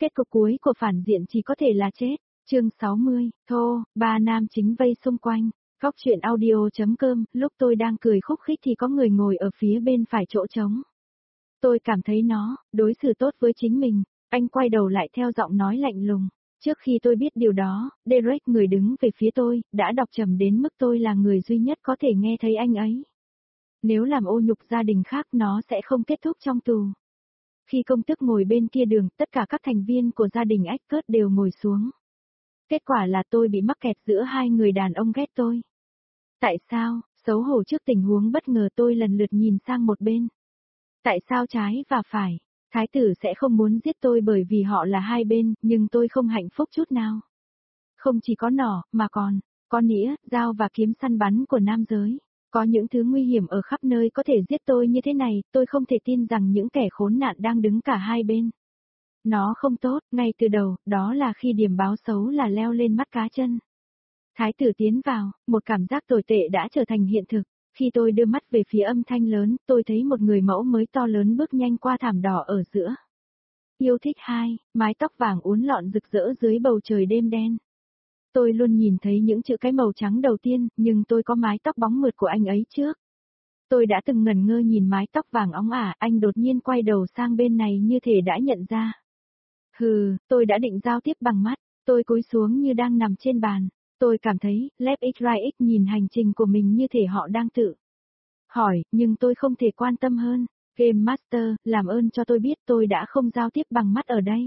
Kết cục cuối của phản diện chỉ có thể là chết. Chương 60, thô, ba nam chính vây xung quanh. Góc truyện audio.com, lúc tôi đang cười khúc khích thì có người ngồi ở phía bên phải chỗ trống. Tôi cảm thấy nó, đối xử tốt với chính mình, anh quay đầu lại theo giọng nói lạnh lùng. Trước khi tôi biết điều đó, Derek người đứng về phía tôi, đã đọc trầm đến mức tôi là người duy nhất có thể nghe thấy anh ấy. Nếu làm ô nhục gia đình khác nó sẽ không kết thúc trong tù. Khi công tước ngồi bên kia đường, tất cả các thành viên của gia đình Eckert đều ngồi xuống. Kết quả là tôi bị mắc kẹt giữa hai người đàn ông ghét tôi. Tại sao, xấu hổ trước tình huống bất ngờ tôi lần lượt nhìn sang một bên. Tại sao trái và phải, thái tử sẽ không muốn giết tôi bởi vì họ là hai bên, nhưng tôi không hạnh phúc chút nào. Không chỉ có nỏ, mà còn, có nĩa, dao và kiếm săn bắn của nam giới. Có những thứ nguy hiểm ở khắp nơi có thể giết tôi như thế này, tôi không thể tin rằng những kẻ khốn nạn đang đứng cả hai bên. Nó không tốt, ngay từ đầu, đó là khi điểm báo xấu là leo lên mắt cá chân. Thái tử tiến vào, một cảm giác tồi tệ đã trở thành hiện thực. Khi tôi đưa mắt về phía âm thanh lớn, tôi thấy một người mẫu mới to lớn bước nhanh qua thảm đỏ ở giữa. Yêu thích hai, mái tóc vàng uốn lọn rực rỡ dưới bầu trời đêm đen. Tôi luôn nhìn thấy những chữ cái màu trắng đầu tiên, nhưng tôi có mái tóc bóng mượt của anh ấy trước. Tôi đã từng ngẩn ngơ nhìn mái tóc vàng óng ả, anh đột nhiên quay đầu sang bên này như thể đã nhận ra. Hừ, tôi đã định giao tiếp bằng mắt, tôi cúi xuống như đang nằm trên bàn. Tôi cảm thấy, Left X Right X nhìn hành trình của mình như thể họ đang tự hỏi, nhưng tôi không thể quan tâm hơn. Game Master, làm ơn cho tôi biết tôi đã không giao tiếp bằng mắt ở đây.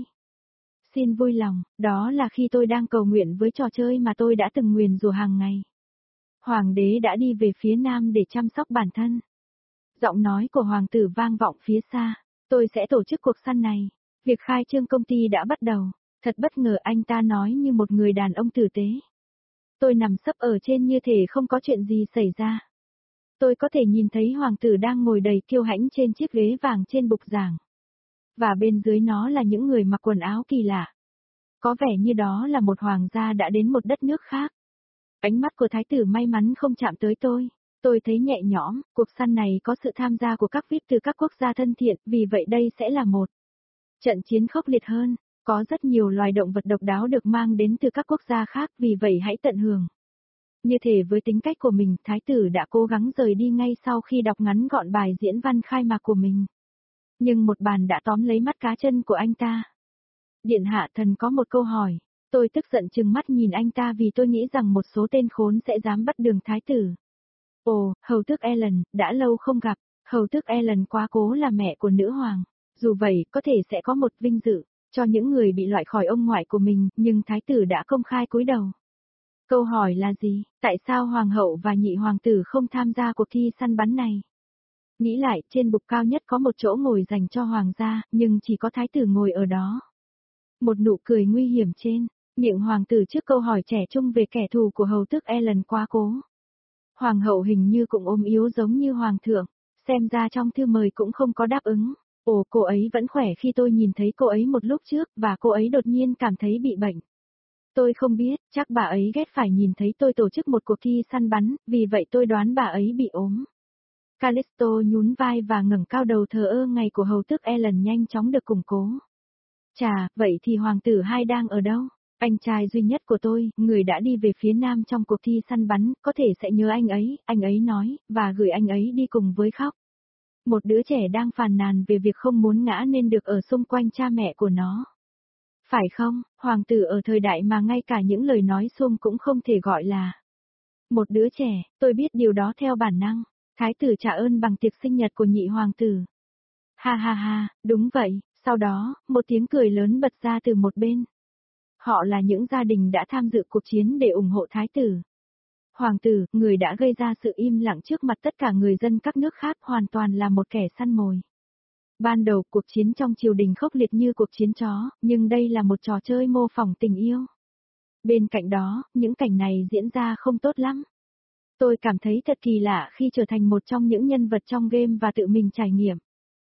Xin vui lòng, đó là khi tôi đang cầu nguyện với trò chơi mà tôi đã từng nguyền rủa hàng ngày. Hoàng đế đã đi về phía nam để chăm sóc bản thân. Giọng nói của hoàng tử vang vọng phía xa. Tôi sẽ tổ chức cuộc săn này. Việc khai trương công ty đã bắt đầu. Thật bất ngờ anh ta nói như một người đàn ông tử tế. Tôi nằm sấp ở trên như thể không có chuyện gì xảy ra. Tôi có thể nhìn thấy hoàng tử đang ngồi đầy kiêu hãnh trên chiếc ghế vàng trên bục giảng. Và bên dưới nó là những người mặc quần áo kỳ lạ. Có vẻ như đó là một hoàng gia đã đến một đất nước khác. Ánh mắt của thái tử may mắn không chạm tới tôi. Tôi thấy nhẹ nhõm, cuộc săn này có sự tham gia của các VIP từ các quốc gia thân thiện, vì vậy đây sẽ là một trận chiến khốc liệt hơn. Có rất nhiều loài động vật độc đáo được mang đến từ các quốc gia khác, vì vậy hãy tận hưởng. Như thể với tính cách của mình, thái tử đã cố gắng rời đi ngay sau khi đọc ngắn gọn bài diễn văn khai mạc của mình. Nhưng một bàn đã tóm lấy mắt cá chân của anh ta. Điện hạ thần có một câu hỏi. Tôi tức giận trừng mắt nhìn anh ta vì tôi nghĩ rằng một số tên khốn sẽ dám bắt đường thái tử. Ồ, hầu tước Ellen, đã lâu không gặp. Hầu tước Ellen quá cố là mẹ của nữ hoàng. Dù vậy, có thể sẽ có một vinh dự cho những người bị loại khỏi ông ngoại của mình, nhưng thái tử đã công khai cúi đầu. Câu hỏi là gì? Tại sao hoàng hậu và nhị hoàng tử không tham gia cuộc thi săn bắn này? Nghĩ lại, trên bục cao nhất có một chỗ ngồi dành cho hoàng gia, nhưng chỉ có thái tử ngồi ở đó. Một nụ cười nguy hiểm trên miệng hoàng tử trước câu hỏi trẻ trung về kẻ thù của hầu tước Ellen quá cố. Hoàng hậu hình như cũng ôm yếu giống như hoàng thượng, xem ra trong thư mời cũng không có đáp ứng. Ồ, cô ấy vẫn khỏe khi tôi nhìn thấy cô ấy một lúc trước, và cô ấy đột nhiên cảm thấy bị bệnh. Tôi không biết, chắc bà ấy ghét phải nhìn thấy tôi tổ chức một cuộc thi săn bắn, vì vậy tôi đoán bà ấy bị ốm. Callisto nhún vai và ngẩng cao đầu thờ ơ, ngày của hầu tước Ellen nhanh chóng được củng cố. Chà, vậy thì hoàng tử hai đang ở đâu? Anh trai duy nhất của tôi, người đã đi về phía nam trong cuộc thi săn bắn, có thể sẽ nhớ anh ấy nói, và gửi anh ấy đi cùng với khóc. Một đứa trẻ đang phàn nàn về việc không muốn ngã nên được ở xung quanh cha mẹ của nó. Phải không, hoàng tử ở thời đại mà ngay cả những lời nói xuông cũng không thể gọi là một đứa trẻ, tôi biết điều đó theo bản năng. Thái tử trả ơn bằng tiệc sinh nhật của nhị hoàng tử. Ha ha ha, đúng vậy, sau đó, một tiếng cười lớn bật ra từ một bên. Họ là những gia đình đã tham dự cuộc chiến để ủng hộ thái tử. Hoàng tử, người đã gây ra sự im lặng trước mặt tất cả người dân các nước khác, hoàn toàn là một kẻ săn mồi. Ban đầu cuộc chiến trong triều đình khốc liệt như cuộc chiến chó, nhưng đây là một trò chơi mô phỏng tình yêu. Bên cạnh đó, những cảnh này diễn ra không tốt lắm. Tôi cảm thấy thật kỳ lạ khi trở thành một trong những nhân vật trong game và tự mình trải nghiệm.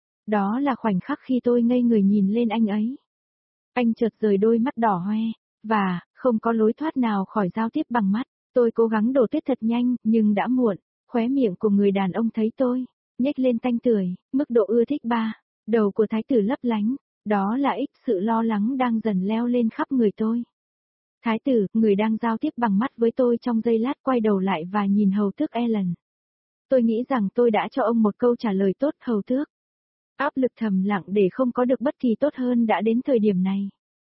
Đó là khoảnh khắc khi tôi ngây người nhìn lên anh ấy. Anh chợt rời đôi mắt đỏ hoe, và, không có lối thoát nào khỏi giao tiếp bằng mắt. Tôi cố gắng đổ tuyết thật nhanh, nhưng đã muộn. Khóe miệng của người đàn ông thấy tôi nhếch lên tanh tưởi, mức độ ưa thích 3. Đầu của thái tử lấp lánh. Đó là sự lo lắng đang dần leo lên khắp người tôi. Thái tử, người đang giao tiếp bằng mắt với tôi trong giây lát quay đầu lại và nhìn hầu tước Ellen. Tôi nghĩ rằng tôi đã cho ông một câu trả lời tốt, hầu tước. Áp lực thầm lặng để không có được bất kỳ tốt hơn đã đến thời điểm này.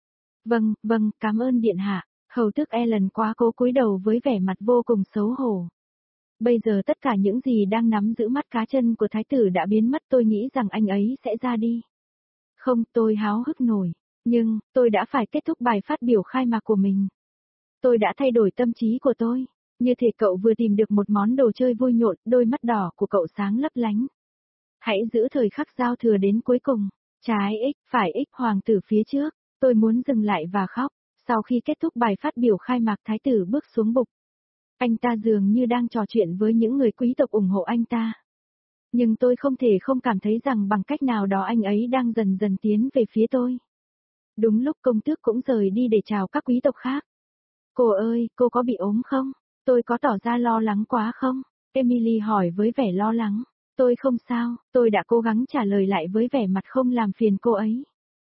Vâng, cảm ơn điện hạ. Hầu tước Ellen quá cố cúi đầu với vẻ mặt vô cùng xấu hổ. Bây giờ tất cả những gì đang nắm giữ mắt cá chân của thái tử đã biến mất, tôi nghĩ rằng anh ấy sẽ ra đi. Không, tôi háo hức nổi. Nhưng, tôi đã phải kết thúc bài phát biểu khai mạc của mình. Tôi đã thay đổi tâm trí của tôi. Như thể cậu vừa tìm được một món đồ chơi vui nhộn, đôi mắt đỏ của cậu sáng lấp lánh. Hãy giữ thời khắc giao thừa đến cuối cùng. Trái phải hoàng tử phía trước. Tôi muốn dừng lại và khóc. Sau khi kết thúc bài phát biểu khai mạc, thái tử bước xuống bục. Anh ta dường như đang trò chuyện với những người quý tộc ủng hộ anh ta. Nhưng tôi không thể không cảm thấy rằng bằng cách nào đó anh ấy đang dần dần tiến về phía tôi. Đúng lúc công tước cũng rời đi để chào các quý tộc khác. Cô ơi, cô có bị ốm không? Tôi có tỏ ra lo lắng quá không? Emily hỏi với vẻ lo lắng. Tôi không sao, tôi đã cố gắng trả lời lại với vẻ mặt không làm phiền cô ấy.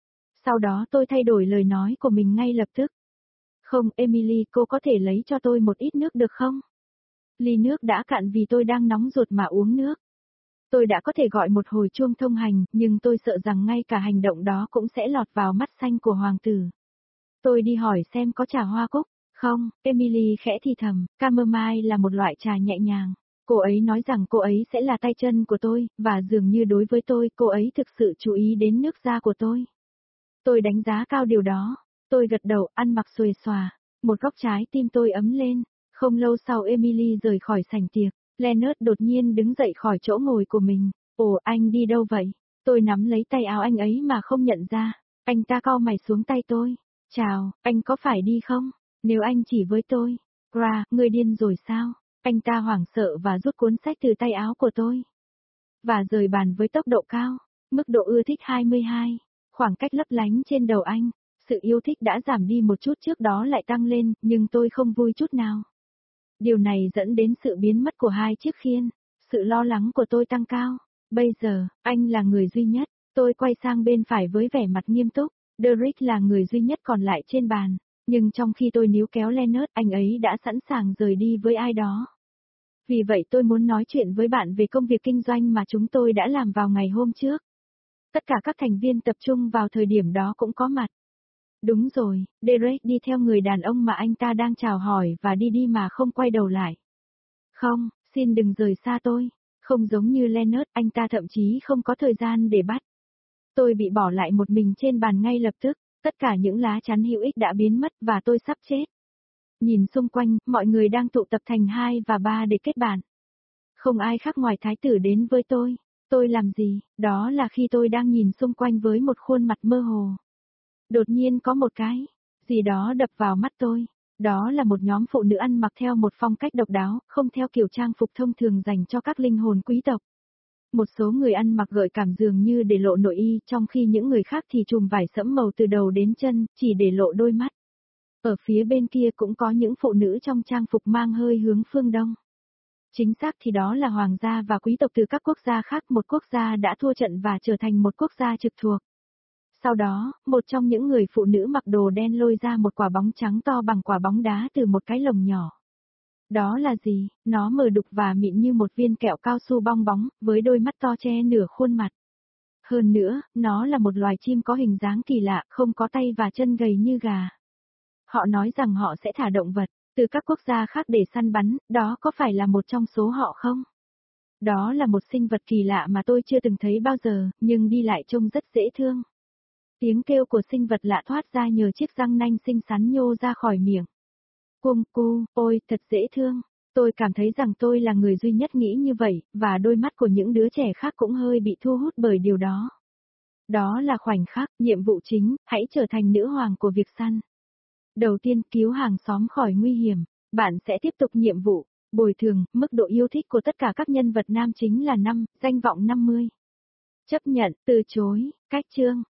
Sau đó tôi thay đổi lời nói của mình ngay lập tức. Không, Emily, cô có thể lấy cho tôi một ít nước được không? Ly nước đã cạn vì tôi đang nóng ruột mà uống nước. Tôi đã có thể gọi một hồi chuông thông hành, nhưng tôi sợ rằng ngay cả hành động đó cũng sẽ lọt vào mắt xanh của hoàng tử. Tôi đi hỏi xem có trà hoa cúc. Không, Emily khẽ thì thầm, chamomile là một loại trà nhẹ nhàng. Cô ấy nói rằng cô ấy sẽ là tay chân của tôi, và dường như đối với tôi, cô ấy thực sự chú ý đến nước da của tôi. Tôi đánh giá cao điều đó. Tôi gật đầu, ăn mặc xuề xòa. Một góc trái tim tôi ấm lên. Không lâu sau Emily rời khỏi sảnh tiệc. Leonard đột nhiên đứng dậy khỏi chỗ ngồi của mình. Ồ, anh đi đâu vậy? Tôi nắm lấy tay áo anh ấy mà không nhận ra. Anh ta cau mày xuống tay tôi. Chào, anh có phải đi không? Nếu anh chỉ với tôi. Ra, ngươi điên rồi sao? Anh ta hoảng sợ và rút cuốn sách từ tay áo của tôi. Và rời bàn với tốc độ cao. Mức độ ưa thích 22. Khoảng cách lấp lánh trên đầu anh. Sự yêu thích đã giảm đi một chút, trước đó lại tăng lên, nhưng tôi không vui chút nào. Điều này dẫn đến sự biến mất của hai chiếc khiên. Sự lo lắng của tôi tăng cao. Bây giờ, anh là người duy nhất. Tôi quay sang bên phải với vẻ mặt nghiêm túc. Derek là người duy nhất còn lại trên bàn. Nhưng trong khi tôi níu kéo Leonard, anh ấy đã sẵn sàng rời đi với ai đó. Vì vậy tôi muốn nói chuyện với bạn về công việc kinh doanh mà chúng tôi đã làm vào ngày hôm trước. Tất cả các thành viên tập trung vào thời điểm đó cũng có mặt. Đúng rồi, Derek đi theo người đàn ông mà anh ta đang chào hỏi và đi mà không quay đầu lại. Không, xin đừng rời xa tôi. Không giống như Leonard, anh ta thậm chí không có thời gian để bắt. Tôi bị bỏ lại một mình trên bàn ngay lập tức, tất cả những lá chắn hữu ích đã biến mất và tôi sắp chết. Nhìn xung quanh, mọi người đang tụ tập thành 2 và 3 để kết bạn. Không ai khác ngoài thái tử đến với tôi. Tôi làm gì? Đó là khi tôi đang nhìn xung quanh với một khuôn mặt mơ hồ. Đột nhiên có một cái gì đó đập vào mắt tôi. Đó là một nhóm phụ nữ ăn mặc theo một phong cách độc đáo, không theo kiểu trang phục thông thường dành cho các linh hồn quý tộc. Một số người ăn mặc gợi cảm dường như để lộ nội y, trong khi những người khác thì trùm vải sẫm màu từ đầu đến chân, chỉ để lộ đôi mắt. Ở phía bên kia cũng có những phụ nữ trong trang phục mang hơi hướng phương Đông. Chính xác thì đó là hoàng gia và quý tộc từ các quốc gia khác, một quốc gia đã thua trận và trở thành một quốc gia trực thuộc. Sau đó, một trong những người phụ nữ mặc đồ đen lôi ra một quả bóng trắng to bằng quả bóng đá từ một cái lồng nhỏ. Đó là gì? Nó mờ đục và mịn như một viên kẹo cao su bong bóng, với đôi mắt to che nửa khuôn mặt. Hơn nữa, nó là một loài chim có hình dáng kỳ lạ, không có tay và chân gầy như gà. Họ nói rằng họ sẽ thả động vật từ các quốc gia khác để săn bắn, đó có phải là một trong số họ không? Đó là một sinh vật kỳ lạ mà tôi chưa từng thấy bao giờ, nhưng đi lại trông rất dễ thương. Tiếng kêu của sinh vật lạ thoát ra nhờ chiếc răng nanh xinh xắn nhô ra khỏi miệng. Cuông cu, ôi, thật dễ thương. Tôi cảm thấy rằng tôi là người duy nhất nghĩ như vậy, và đôi mắt của những đứa trẻ khác cũng hơi bị thu hút bởi điều đó. Đó là khoảnh khắc, nhiệm vụ chính, hãy trở thành nữ hoàng của việc săn. Đầu tiên, cứu hàng xóm khỏi nguy hiểm. Bạn sẽ tiếp tục nhiệm vụ, bồi thường, mức độ yêu thích của tất cả các nhân vật nam chính là 5, danh vọng 50. Chấp nhận, từ chối, cách chương.